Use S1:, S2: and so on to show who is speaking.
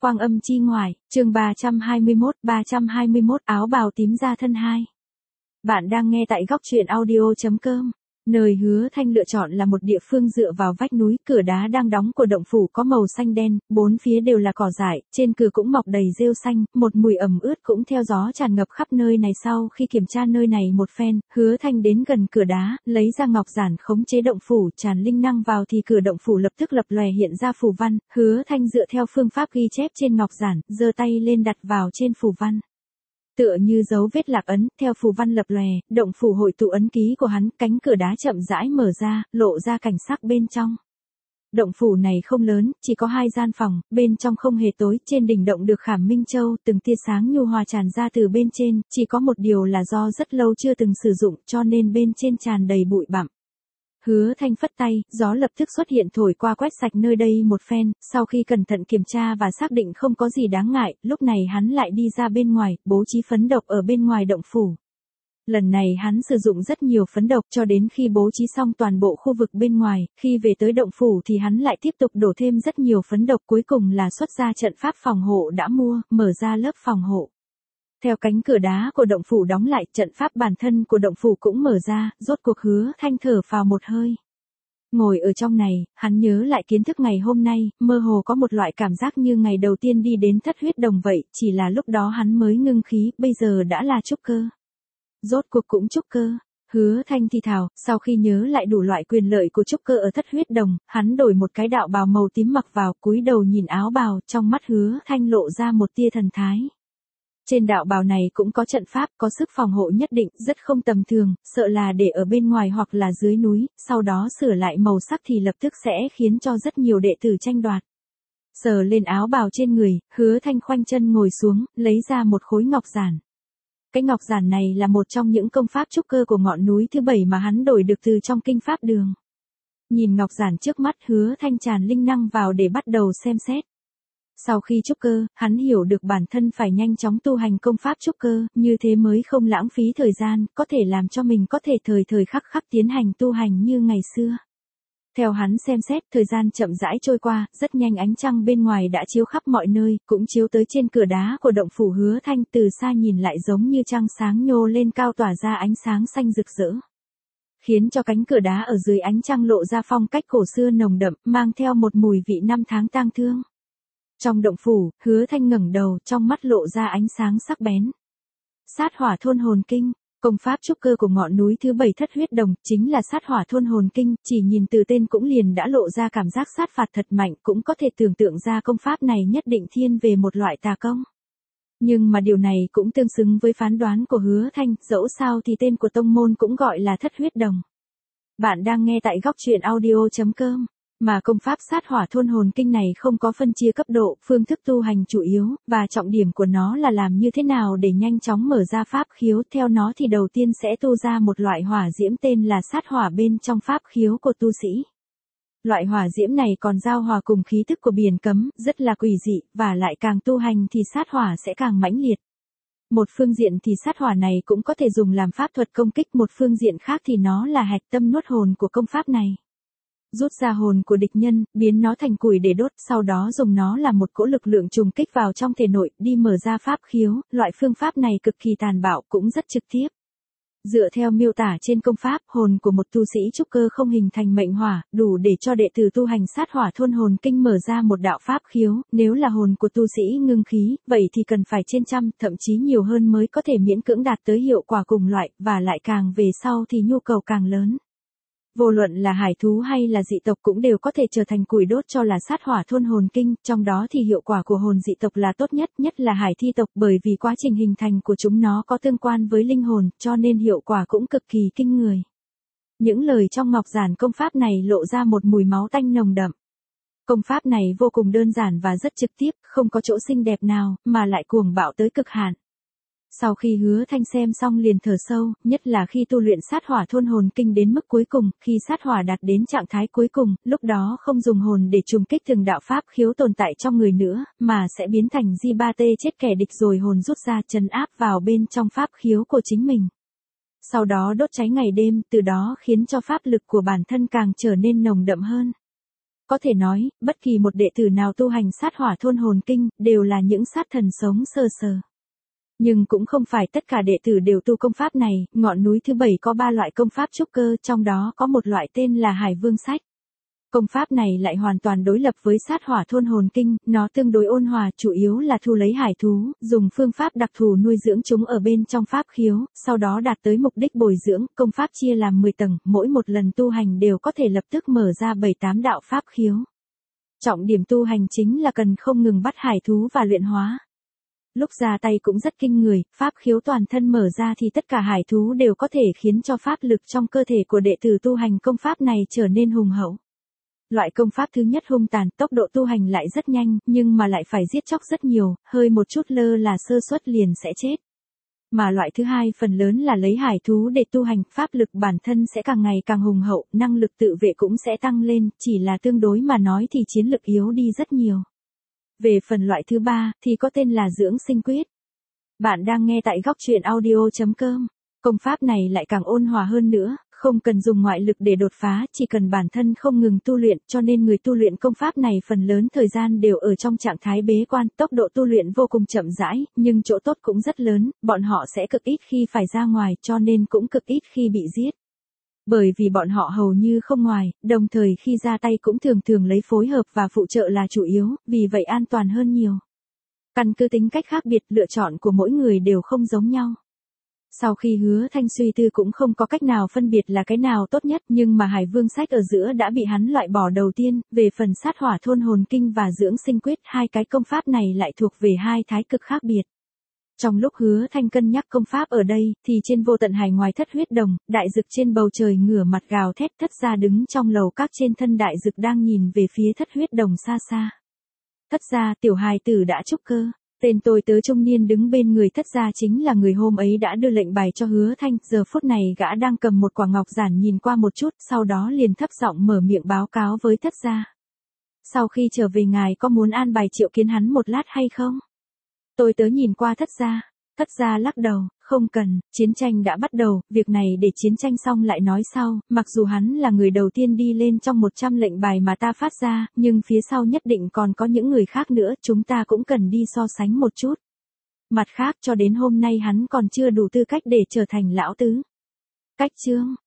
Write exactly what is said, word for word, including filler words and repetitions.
S1: Quang âm chi ngoại, chương ba trăm hai mươi mốt, ba trăm hai mươi mốt áo bào tím ra thân hai. Bạn đang nghe tại góc truyện audio chấm com. Nơi Hứa Thanh lựa chọn là một địa phương dựa vào vách núi, cửa đá đang đóng của động phủ có màu xanh đen, bốn phía đều là cỏ dại, trên cửa cũng mọc đầy rêu xanh, một mùi ẩm ướt cũng theo gió tràn ngập khắp nơi này. Sau khi kiểm tra nơi này một phen, Hứa Thanh đến gần cửa đá, lấy ra ngọc giản khống chế động phủ, tràn linh năng vào thì cửa động phủ lập tức lập lòe hiện ra phù văn. Hứa Thanh dựa theo phương pháp ghi chép trên ngọc giản, giơ tay lên đặt vào trên phù văn. Tựa như dấu vết lạc ấn, theo phù văn lập lòe, động phủ hội tụ ấn ký của hắn, cánh cửa đá chậm rãi mở ra, lộ ra cảnh sắc bên trong. Động phủ này không lớn, chỉ có hai gian phòng, bên trong không hề tối, trên đỉnh động được khảm minh châu, từng tia sáng nhu hòa tràn ra từ bên trên, chỉ có một điều là do rất lâu chưa từng sử dụng, cho nên bên trên tràn đầy bụi bặm. Hứa Thanh phất tay, gió lập tức xuất hiện thổi qua quét sạch nơi đây một phen, sau khi cẩn thận kiểm tra và xác định không có gì đáng ngại, lúc này hắn lại đi ra bên ngoài, bố trí phấn độc ở bên ngoài động phủ. Lần này hắn sử dụng rất nhiều phấn độc cho đến khi bố trí xong toàn bộ khu vực bên ngoài, khi về tới động phủ thì hắn lại tiếp tục đổ thêm rất nhiều phấn độc, cuối cùng là xuất ra trận pháp phòng hộ đã mua, mở ra lớp phòng hộ. Theo cánh cửa đá của động phủ đóng lại, trận pháp bản thân của động phủ cũng mở ra, rốt cuộc Hứa Thanh thở phào một hơi. Ngồi ở trong này, hắn nhớ lại kiến thức ngày hôm nay, mơ hồ có một loại cảm giác như ngày đầu tiên đi đến thất huyết đồng vậy, chỉ là lúc đó hắn mới ngưng khí, bây giờ đã là trúc cơ. Rốt cuộc cũng trúc cơ. Hứa Thanh thì thào, sau khi nhớ lại đủ loại quyền lợi của trúc cơ ở thất huyết đồng, hắn đổi một cái đạo bào màu tím mặc vào, cúi đầu nhìn áo bào, trong mắt Hứa Thanh lộ ra một tia thần thái. Trên đạo bào này cũng có trận pháp, có sức phòng hộ nhất định, rất không tầm thường, sợ là để ở bên ngoài hoặc là dưới núi, sau đó sửa lại màu sắc thì lập tức sẽ khiến cho rất nhiều đệ tử tranh đoạt. Sờ lên áo bào trên người, Hứa Thanh khoanh chân ngồi xuống, lấy ra một khối ngọc giản. Cái ngọc giản này là một trong những công pháp trúc cơ của ngọn núi thứ bảy mà hắn đổi được từ trong kinh pháp đường. Nhìn ngọc giản trước mắt, Hứa Thanh tràn linh năng vào để bắt đầu xem xét. Sau khi trúc cơ, hắn hiểu được bản thân phải nhanh chóng tu hành công pháp trúc cơ, như thế mới không lãng phí thời gian, có thể làm cho mình có thể thời thời khắc khắc tiến hành tu hành như ngày xưa. Theo hắn xem xét, thời gian chậm rãi trôi qua, rất nhanh ánh trăng bên ngoài đã chiếu khắp mọi nơi, cũng chiếu tới trên cửa đá của động phủ Hứa Thanh, từ xa nhìn lại giống như trăng sáng nhô lên cao tỏa ra ánh sáng xanh rực rỡ, khiến cho cánh cửa đá ở dưới ánh trăng lộ ra phong cách cổ xưa nồng đậm, mang theo một mùi vị năm tháng tang thương. Trong động phủ, Hứa Thanh ngẩng đầu, trong mắt lộ ra ánh sáng sắc bén. Sát hỏa thôn hồn kinh, công pháp trúc cơ của ngọn núi thứ bảy thất huyết đồng, chính là sát hỏa thôn hồn kinh, chỉ nhìn từ tên cũng liền đã lộ ra cảm giác sát phạt thật mạnh, cũng có thể tưởng tượng ra công pháp này nhất định thiên về một loại tà công. Nhưng mà điều này cũng tương xứng với phán đoán của Hứa Thanh, dẫu sao thì tên của tông môn cũng gọi là thất huyết đồng. Bạn đang nghe tại góc truyện audio chấm com. Mà công pháp sát hỏa thôn hồn kinh này không có phân chia cấp độ, phương thức tu hành chủ yếu, và trọng điểm của nó là làm như thế nào để nhanh chóng mở ra pháp khiếu. Theo nó thì đầu tiên sẽ tu ra một loại hỏa diễm tên là sát hỏa bên trong pháp khiếu của tu sĩ. Loại hỏa diễm này còn giao hòa cùng khí tức của biển cấm, rất là quỷ dị, và lại càng tu hành thì sát hỏa sẽ càng mãnh liệt. Một phương diện thì sát hỏa này cũng có thể dùng làm pháp thuật công kích, một phương diện khác thì nó là hạch tâm nuốt hồn của công pháp này. Rút ra hồn của địch nhân, biến nó thành củi để đốt, sau đó dùng nó làm một cỗ lực lượng trùng kích vào trong thể nội, đi mở ra pháp khiếu. Loại phương pháp này cực kỳ tàn bạo, cũng rất trực tiếp. Dựa theo miêu tả trên công pháp, hồn của một tu sĩ trúc cơ không hình thành mệnh hỏa, đủ để cho đệ tử tu hành sát hỏa thôn hồn kinh mở ra một đạo pháp khiếu. Nếu là hồn của tu sĩ ngưng khí, vậy thì cần phải trên trăm, thậm chí nhiều hơn mới có thể miễn cưỡng đạt tới hiệu quả cùng loại, và lại càng về sau thì nhu cầu càng lớn. Vô luận là hải thú hay là dị tộc cũng đều có thể trở thành củi đốt cho là sát hỏa thôn hồn kinh, trong đó thì hiệu quả của hồn dị tộc là tốt nhất, nhất là hải thi tộc, bởi vì quá trình hình thành của chúng nó có tương quan với linh hồn, cho nên hiệu quả cũng cực kỳ kinh người. Những lời trong ngọc giản công pháp này lộ ra một mùi máu tanh nồng đậm. Công pháp này vô cùng đơn giản và rất trực tiếp, không có chỗ xinh đẹp nào, mà lại cuồng bạo tới cực hạn. Sau khi Hứa Thanh xem xong liền thở sâu, nhất là khi tu luyện sát hỏa thôn hồn kinh đến mức cuối cùng, khi sát hỏa đạt đến trạng thái cuối cùng, lúc đó không dùng hồn để trùng kích từng đạo pháp khiếu tồn tại trong người nữa, mà sẽ biến thành di ba tê chết kẻ địch rồi hồn rút ra trấn áp vào bên trong pháp khiếu của chính mình. Sau đó đốt cháy ngày đêm, từ đó khiến cho pháp lực của bản thân càng trở nên nồng đậm hơn. Có thể nói, bất kỳ một đệ tử nào tu hành sát hỏa thôn hồn kinh, đều là những sát thần sống sờ sờ. Nhưng cũng không phải tất cả đệ tử đều tu công pháp này, ngọn núi thứ bảy có ba loại công pháp trúc cơ, trong đó có một loại tên là Hải Vương Sách. Công pháp này lại hoàn toàn đối lập với sát hỏa thôn hồn kinh, nó tương đối ôn hòa, chủ yếu là thu lấy hải thú, dùng phương pháp đặc thù nuôi dưỡng chúng ở bên trong pháp khiếu, sau đó đạt tới mục đích bồi dưỡng. Công pháp chia làm mười tầng, mỗi một lần tu hành đều có thể lập tức mở ra bảy tám đạo pháp khiếu. Trọng điểm tu hành chính là cần không ngừng bắt hải thú và luyện hóa. Lúc ra tay cũng rất kinh người, pháp khiếu toàn thân mở ra thì tất cả hải thú đều có thể khiến cho pháp lực trong cơ thể của đệ tử tu hành công pháp này trở nên hùng hậu. Loại công pháp thứ nhất hung tàn, tốc độ tu hành lại rất nhanh, nhưng mà lại phải giết chóc rất nhiều, hơi một chút lơ là sơ suất liền sẽ chết. Mà loại thứ hai phần lớn là lấy hải thú để tu hành, pháp lực bản thân sẽ càng ngày càng hùng hậu, năng lực tự vệ cũng sẽ tăng lên, chỉ là tương đối mà nói thì chiến lực yếu đi rất nhiều. Về phần loại thứ ba, thì có tên là dưỡng sinh quyết. Bạn đang nghe tại góc truyện audio chấm com. Công pháp này lại càng ôn hòa hơn nữa, không cần dùng ngoại lực để đột phá, chỉ cần bản thân không ngừng tu luyện, cho nên người tu luyện công pháp này phần lớn thời gian đều ở trong trạng thái bế quan, tốc độ tu luyện vô cùng chậm rãi, nhưng chỗ tốt cũng rất lớn, bọn họ sẽ cực ít khi phải ra ngoài, cho nên cũng cực ít khi bị giết. Bởi vì bọn họ hầu như không ngoài, đồng thời khi ra tay cũng thường thường lấy phối hợp và phụ trợ là chủ yếu, vì vậy an toàn hơn nhiều. Căn cứ tính cách khác biệt, lựa chọn của mỗi người đều không giống nhau. Sau khi Hứa Thanh suy tư cũng không có cách nào phân biệt là cái nào tốt nhất, nhưng mà Hải Vương Sách ở giữa đã bị hắn loại bỏ đầu tiên. Về phần sát hỏa thôn hồn kinh và dưỡng sinh quyết, hai cái công pháp này lại thuộc về hai thái cực khác biệt. Trong lúc Hứa Thanh cân nhắc công pháp ở đây, thì trên vô tận hải ngoài Thất Huyết Đồng, đại dực trên bầu trời ngửa mặt gào thét, Thất Gia đứng trong lầu các trên thân đại dực đang nhìn về phía Thất Huyết Đồng xa xa. Thất Gia, tiểu hài tử đã trúc cơ. Tên tôi tớ trung niên đứng bên người Thất Gia chính là người hôm ấy đã đưa lệnh bài cho Hứa Thanh, giờ phút này gã đang cầm một quả ngọc giản nhìn qua một chút, sau đó liền thấp giọng mở miệng báo cáo với Thất Gia. Sau khi trở về ngài có muốn an bài triệu kiến hắn một lát hay không? Tôi tớ nhìn qua Thất Gia, Thất Gia lắc đầu, không cần, chiến tranh đã bắt đầu, việc này để chiến tranh xong lại nói sau, mặc dù hắn là người đầu tiên đi lên trong một trăm lệnh bài mà ta phát ra, nhưng phía sau nhất định còn có những người khác nữa, chúng ta cũng cần đi so sánh một chút. Mặt khác cho đến hôm nay hắn còn chưa đủ tư cách để trở thành lão tứ. Cách chương,